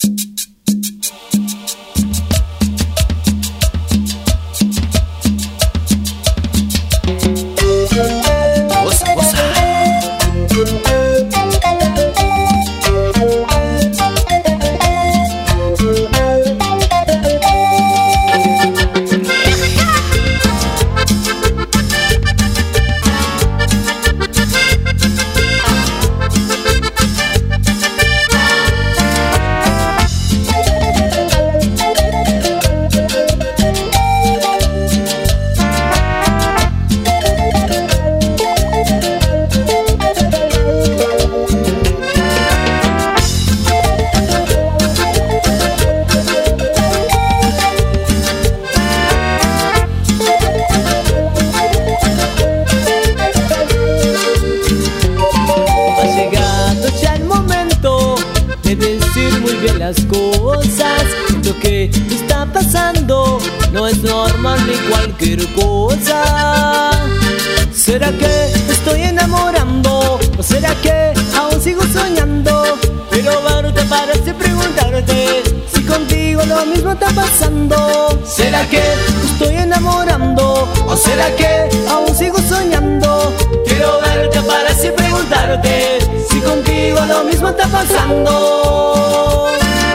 Las cosas, lo que está pasando no es normal ni cualquier cosa. ¿Será que estoy enamorando? ¿O será que aún sigo soñando? Quiero verte para así preguntarte si contigo lo mismo está pasando. ¿Será que estoy enamorando? ¿O será que aún sigo soñando? Quiero verte para así preguntarte si contigo lo mismo está pasando.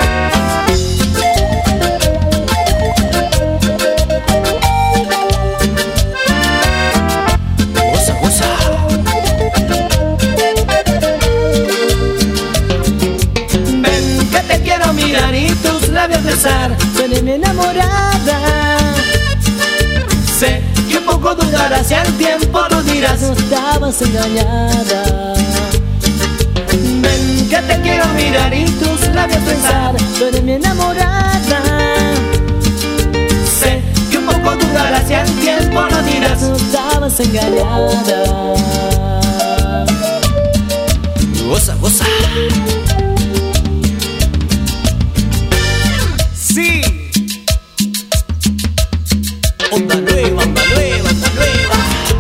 Y tus labios besar, tú eres mi enamorada. Sé que un poco dudarás y al tiempo lo dirás, no estabas engañada. Ven que te quiero mirar y tus labios besar, tú eres mi enamorada. Sé que un poco dudarás y al tiempo lo dirás, no estabas engañada. Goza, goza. Sí, onda nueva, onda nueva, onda nueva.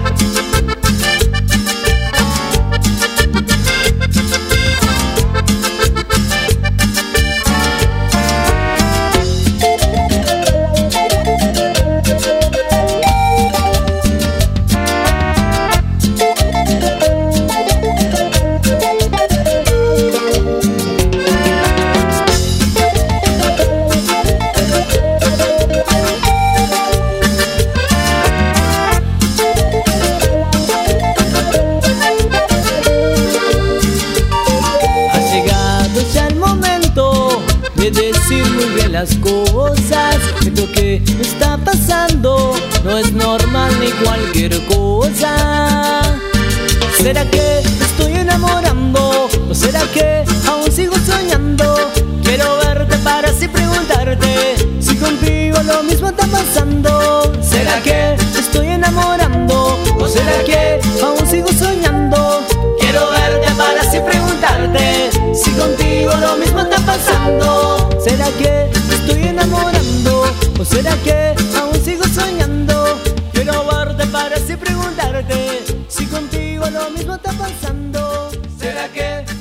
De decir muy bien las cosas, lo que está pasando no es normal ni cualquier cosa. ¿Será que me estoy enamorando? ¿O será que aún sigo soñando? Quiero verte para así preguntarte si contigo lo mismo está pasando. ¿Será que me estoy enamorando? ¿O será que aún sigo soñando? Quiero verte para así preguntarte si contigo lo mismo está pasando. ¿Será que me estoy enamorando? ¿O será que aún sigo soñando? Quiero verte para así preguntarte si contigo lo mismo está pasando. ¿Será que